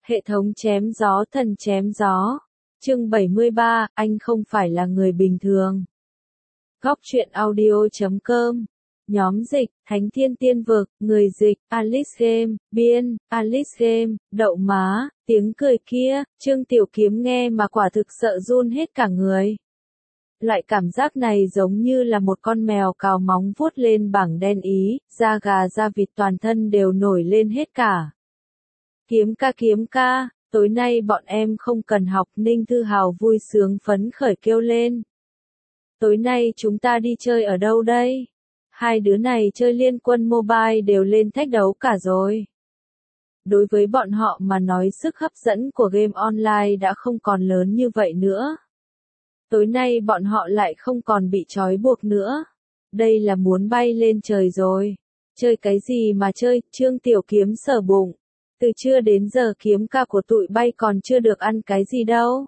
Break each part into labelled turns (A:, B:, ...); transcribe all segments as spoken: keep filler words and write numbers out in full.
A: Hệ thống chém gió thần chém gió. Chương bảy mươi ba, anh không phải là người bình thường. Góc truyện audio chấm com. Nhóm dịch, Thánh Thiên Tiên Vực, người dịch, Alice Game, biên, Alice Game, đậu má, tiếng cười kia, Trương Tiểu Kiếm nghe mà quả thực sợ run hết cả người. Loại cảm giác này giống như là một con mèo cào móng vuốt lên bảng đen ý, da gà da vịt toàn thân đều nổi lên hết cả. Kiếm ca kiếm ca, tối nay bọn em không cần học, Ninh Thư Hào vui sướng phấn khởi kêu lên. Tối nay chúng ta đi chơi ở đâu đây? Hai đứa này chơi Liên Quân Mobile đều lên thách đấu cả rồi. Đối với bọn họ mà nói sức hấp dẫn của game online đã không còn lớn như vậy nữa. Tối nay bọn họ lại không còn bị trói buộc nữa. Đây là muốn bay lên trời rồi. Chơi cái gì mà chơi, Trương Tiểu Kiếm sờ bụng. Từ trưa đến giờ kiếm ca của tụi bay còn chưa được ăn cái gì đâu.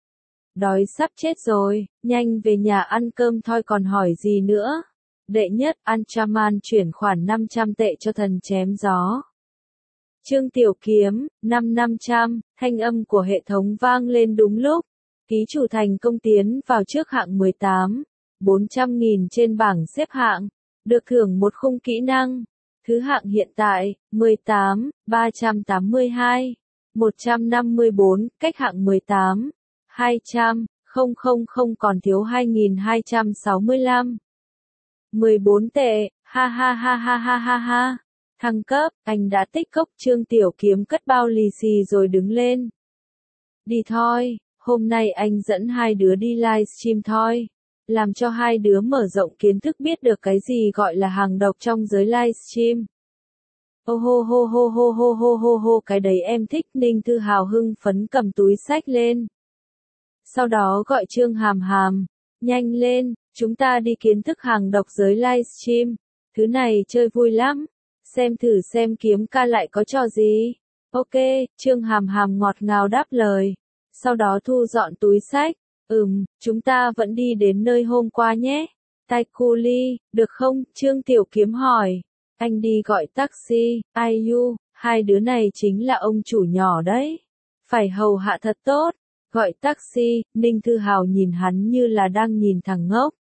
A: Đói sắp chết rồi, nhanh về nhà ăn cơm thôi còn hỏi gì nữa. Đệ nhất, Anchaman chuyển khoản năm trăm tệ cho thần chém gió. Trương Tiểu Kiếm, năm năm trăm, thanh âm của hệ thống vang lên đúng lúc. Ký chủ thành công tiến vào trước hạng mười tám, bốn trăm nghìn trên bảng xếp hạng, được thưởng một khung kỹ năng. Thứ hạng hiện tại, mười tám, ba trăm tám mươi hai, một trăm năm mươi bốn, cách hạng mười tám, hai trăm, không không không còn thiếu hai nghìn hai trăm sáu mươi lăm. mười bốn tệ, ha ha ha ha ha ha ha. Thăng cấp, anh đã tích cốc. Trương Tiểu Kiếm cất bao lì xì rồi đứng lên. Đi thôi, hôm nay anh dẫn hai đứa đi livestream thôi. Làm cho hai đứa mở rộng kiến thức biết được cái gì gọi là hàng độc trong giới livestream. Ô hô hô hô hô hô hô hô hô cái đấy em thích. Ninh Thư Hào hưng phấn cầm túi xách lên. Sau đó gọi Trương Hàm Hàm. Nhanh lên, chúng ta đi kiến thức hàng độc giới livestream. Thứ này chơi vui lắm. Xem thử xem kiếm ca lại có trò gì. Ok, Trương Hàm Hàm ngọt ngào đáp lời. Sau đó thu dọn túi xách. Ừm, chúng ta vẫn đi đến nơi hôm qua nhé. Tai Cu Ly, được không? Trương Tiểu Kiếm hỏi. Anh đi gọi taxi, ai u, hai đứa này chính là ông chủ nhỏ đấy. Phải hầu hạ thật tốt. Gọi taxi, Ninh Thư Hào nhìn hắn như là đang nhìn thằng ngốc.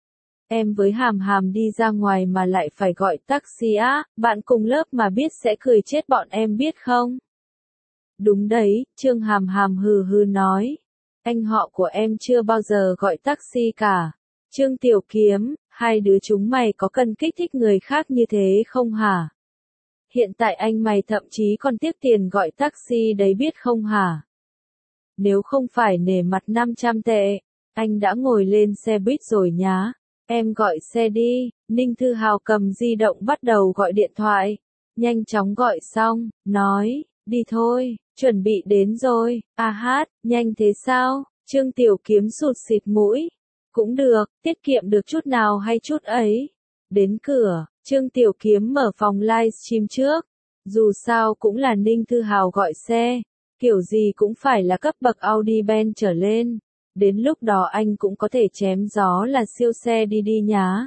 A: Em với Hàm Hàm đi ra ngoài mà lại phải gọi taxi á, bạn cùng lớp mà biết sẽ cười chết bọn em biết không? Đúng đấy, Trương Hàm Hàm hừ hừ nói. Anh họ của em chưa bao giờ gọi taxi cả. Trương Tiểu Kiếm, hai đứa chúng mày có cần kích thích người khác như thế không hả? Hiện tại anh mày thậm chí còn tiếc tiền gọi taxi đấy biết không hả? Nếu không phải nể mặt năm trăm tệ, anh đã ngồi lên xe buýt rồi nhá. Em gọi xe đi. Ninh Thư Hào cầm di động bắt đầu gọi điện thoại. Nhanh chóng gọi xong, nói, đi thôi, chuẩn bị đến rồi. À hát, nhanh thế sao? Trương Tiểu Kiếm sụt xịt mũi. Cũng được, tiết kiệm được chút nào hay chút ấy. Đến cửa, Trương Tiểu Kiếm mở phòng livestream trước. Dù sao cũng là Ninh Thư Hào gọi xe. Kiểu gì cũng phải là cấp bậc Audi Ben trở lên. Đến lúc đó anh cũng có thể chém gió là siêu xe đi đi nhá.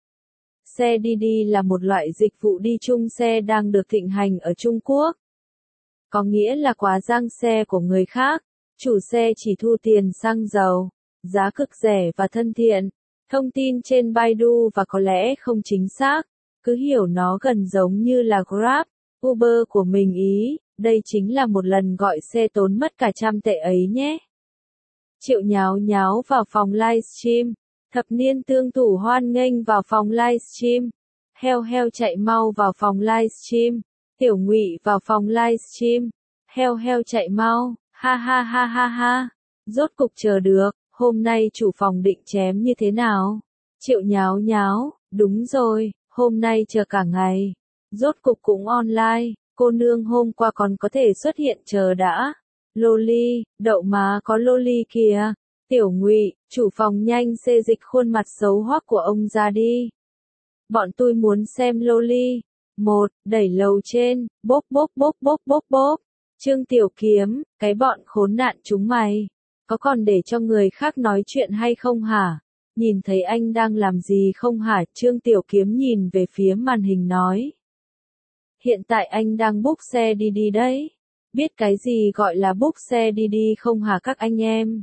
A: Xe đi đi là một loại dịch vụ đi chung xe đang được thịnh hành ở Trung Quốc. Có nghĩa là quá giang xe của người khác. Chủ xe chỉ thu tiền xăng dầu. Giá cực rẻ và thân thiện. Thông tin trên Baidu và có lẽ không chính xác. Cứ hiểu nó gần giống như là Grab, Uber của mình ý. Đây chính là một lần gọi xe tốn mất cả trăm tệ ấy nhé. Triệu nháo nháo vào phòng livestream. Thập niên tương thủ hoan nghênh vào phòng livestream. Heo heo chạy mau vào phòng livestream. Tiểu Ngụy vào phòng livestream. Heo heo chạy mau, ha ha ha ha ha. Rốt cục chờ được, hôm nay chủ phòng định chém như thế nào? Triệu nháo nháo, đúng rồi, hôm nay chờ cả ngày. Rốt cục cũng online, cô nương hôm qua còn có thể xuất hiện chờ đã. Loli, đậu má có loli kìa. Tiểu Ngụy, chủ phòng nhanh xê dịch khuôn mặt xấu hoắc của ông ra đi. Bọn tôi muốn xem loli. Một, đẩy lầu trên, bốp bốp bốp bốp bốp bốp. Trương Tiểu Kiếm, cái bọn khốn nạn chúng mày. Có còn để cho người khác nói chuyện hay không hả? Nhìn thấy anh đang làm gì không hả? Trương Tiểu Kiếm nhìn về phía màn hình nói. Hiện tại anh đang book xe đi đi đấy. Biết cái gì gọi là book xe đi đi không hả các anh em?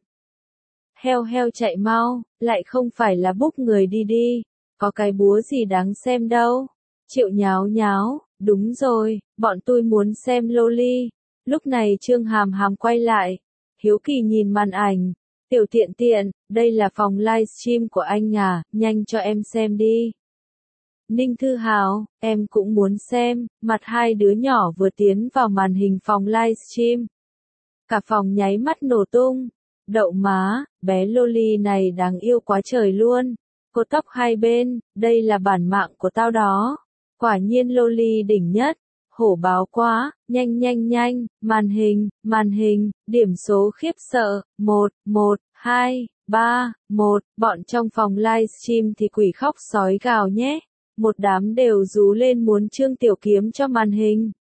A: Heo heo chạy mau, lại không phải là book người đi đi, có cái búa gì đáng xem đâu. Triệu nháo nháo, đúng rồi, bọn tôi muốn xem Loli. Lúc này Trương Hàm Hàm quay lại, hiếu kỳ nhìn màn ảnh. Tiểu tiện tiện, đây là phòng livestream của anh à, nhanh cho em xem đi. Ninh Thư Hào, em cũng muốn xem, mặt hai đứa nhỏ vừa tiến vào màn hình phòng livestream. Cả phòng nháy mắt nổ tung. Đậu má, bé Loli này đáng yêu quá trời luôn. Cô tóc hai bên, đây là bản mạng của tao đó. Quả nhiên Loli đỉnh nhất. Hổ báo quá, nhanh nhanh nhanh, màn hình, màn hình, điểm số khiếp sợ, một, một, hai, ba, một, bọn trong phòng livestream thì quỷ khóc sói gào nhé. Một đám đều rú lên muốn Trương Tiểu Kiếm cho màn hình.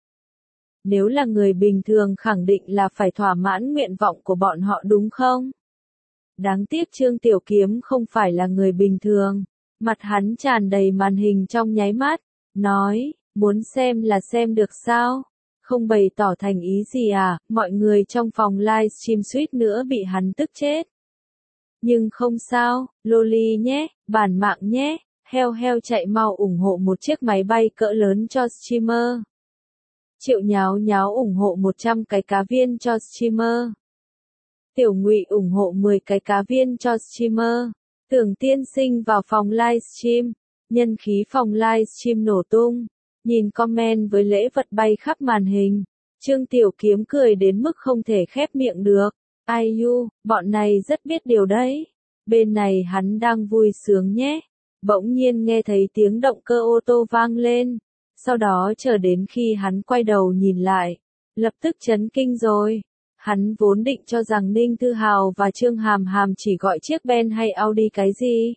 A: Nếu là người bình thường khẳng định là phải thỏa mãn nguyện vọng của bọn họ đúng không? Đáng tiếc Trương Tiểu Kiếm không phải là người bình thường. Mặt hắn tràn đầy màn hình trong nháy mắt, nói, muốn xem là xem được sao? Không bày tỏ thành ý gì à? Mọi người trong phòng livestream suýt nữa bị hắn tức chết. Nhưng không sao, Loli nhé, bản mạng nhé. Heo heo chạy mau ủng hộ một chiếc máy bay cỡ lớn cho streamer. Triệu nháo nháo ủng hộ một trăm cái cá viên cho streamer. Tiểu Ngụy ủng hộ mười cái cá viên cho streamer. Tưởng tiên sinh vào phòng livestream. Nhân khí phòng livestream nổ tung. Nhìn comment với lễ vật bay khắp màn hình. Trương Tiểu Kiếm cười đến mức không thể khép miệng được. Ai u, bọn này rất biết điều đấy. Bên này hắn đang vui sướng nhé. Bỗng nhiên nghe thấy tiếng động cơ ô tô vang lên. Sau đó chờ đến khi hắn quay đầu nhìn lại. Lập tức chấn kinh rồi. Hắn vốn định cho rằng Ninh Thư Hào và Trương Hàm Hàm chỉ gọi chiếc Ben hay Audi cái gì.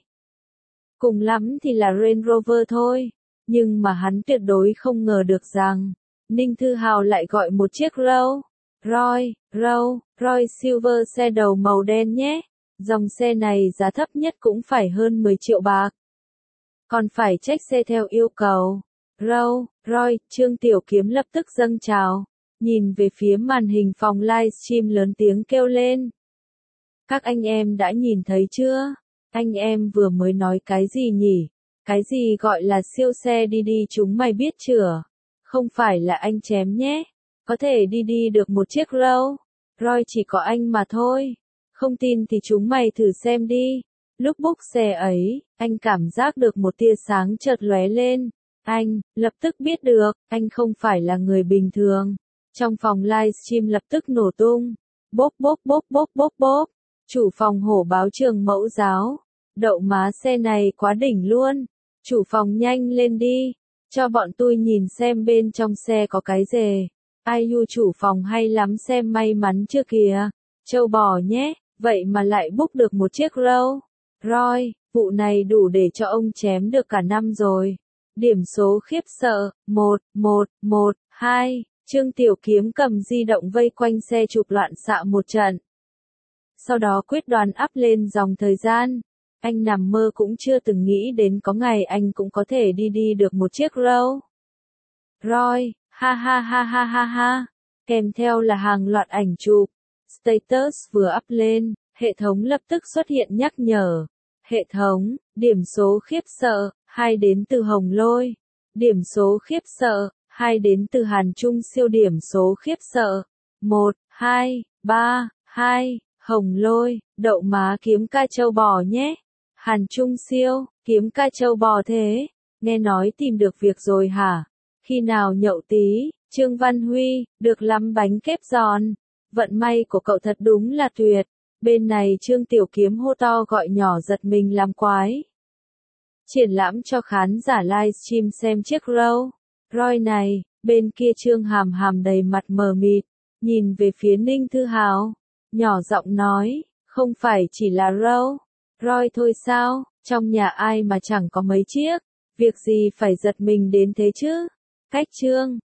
A: Cùng lắm thì là Range Rover thôi. Nhưng mà hắn tuyệt đối không ngờ được rằng, Ninh Thư Hào lại gọi một chiếc Rolls Royce, Rolls Royce Silver xe đầu màu đen nhé. Dòng xe này giá thấp nhất cũng phải hơn mười triệu bạc. Còn phải check xe theo yêu cầu. Rolls Royce, Trương Tiểu Kiếm lập tức dâng trào. Nhìn về phía màn hình phòng livestream lớn tiếng kêu lên. Các anh em đã nhìn thấy chưa? Anh em vừa mới nói cái gì nhỉ? Cái gì gọi là siêu xe đi đi chúng mày biết chưa? Không phải là anh chém nhé. Có thể đi đi được một chiếc Rolls Royce chỉ có anh mà thôi. Không tin thì chúng mày thử xem đi. Lúc bốc xe ấy, anh cảm giác được một tia sáng chợt lóe lên. Anh, lập tức biết được, anh không phải là người bình thường. Trong phòng livestream lập tức nổ tung. Bốp bốp bốp bốp bốp bốp. Chủ phòng hổ báo trường mẫu giáo. Đậu má xe này quá đỉnh luôn. Chủ phòng nhanh lên đi. Cho bọn tôi nhìn xem bên trong xe có cái gì. Ai u chủ phòng hay lắm xem may mắn chưa kìa. Châu bò nhé, vậy mà lại book được một chiếc Rolls Royce. Vụ này đủ để cho ông chém được cả năm rồi. Điểm số khiếp sợ, một, một, một, hai. Trương Tiểu Kiếm cầm di động vây quanh xe chụp loạn xạ một trận. Sau đó quyết đoán up lên dòng thời gian. Anh nằm mơ cũng chưa từng nghĩ đến có ngày anh cũng có thể đi đi được một chiếc Rolls Royce. Ha ha ha ha ha ha. Kèm theo là hàng loạt ảnh chụp. Status vừa up lên, hệ thống lập tức xuất hiện nhắc nhở. Hệ thống, điểm số khiếp sợ, hai đến từ Hồng Lôi. Điểm số khiếp sợ, hai đến từ Hàn Trung siêu điểm số khiếp sợ. một, hai, ba, hai, Hồng Lôi, đậu má kiếm ca châu bò nhé. Hàn Trung siêu, kiếm ca châu bò thế. Nghe nói tìm được việc rồi hả? Khi nào nhậu tí, Trương Văn Huy, được lắm bánh kép giòn. Vận may của cậu thật đúng là tuyệt. Bên này Trương Tiểu Kiếm hô to gọi nhỏ giật mình làm quái. Triển lãm cho khán giả livestream xem chiếc Rolls Royce này, bên kia Trương Hàm Hàm đầy mặt mờ mịt, nhìn về phía Ninh Thư Hào, nhỏ giọng nói, không phải chỉ là Rolls Royce thôi sao, trong nhà ai mà chẳng có mấy chiếc, việc gì phải giật mình đến thế chứ. Cách Trương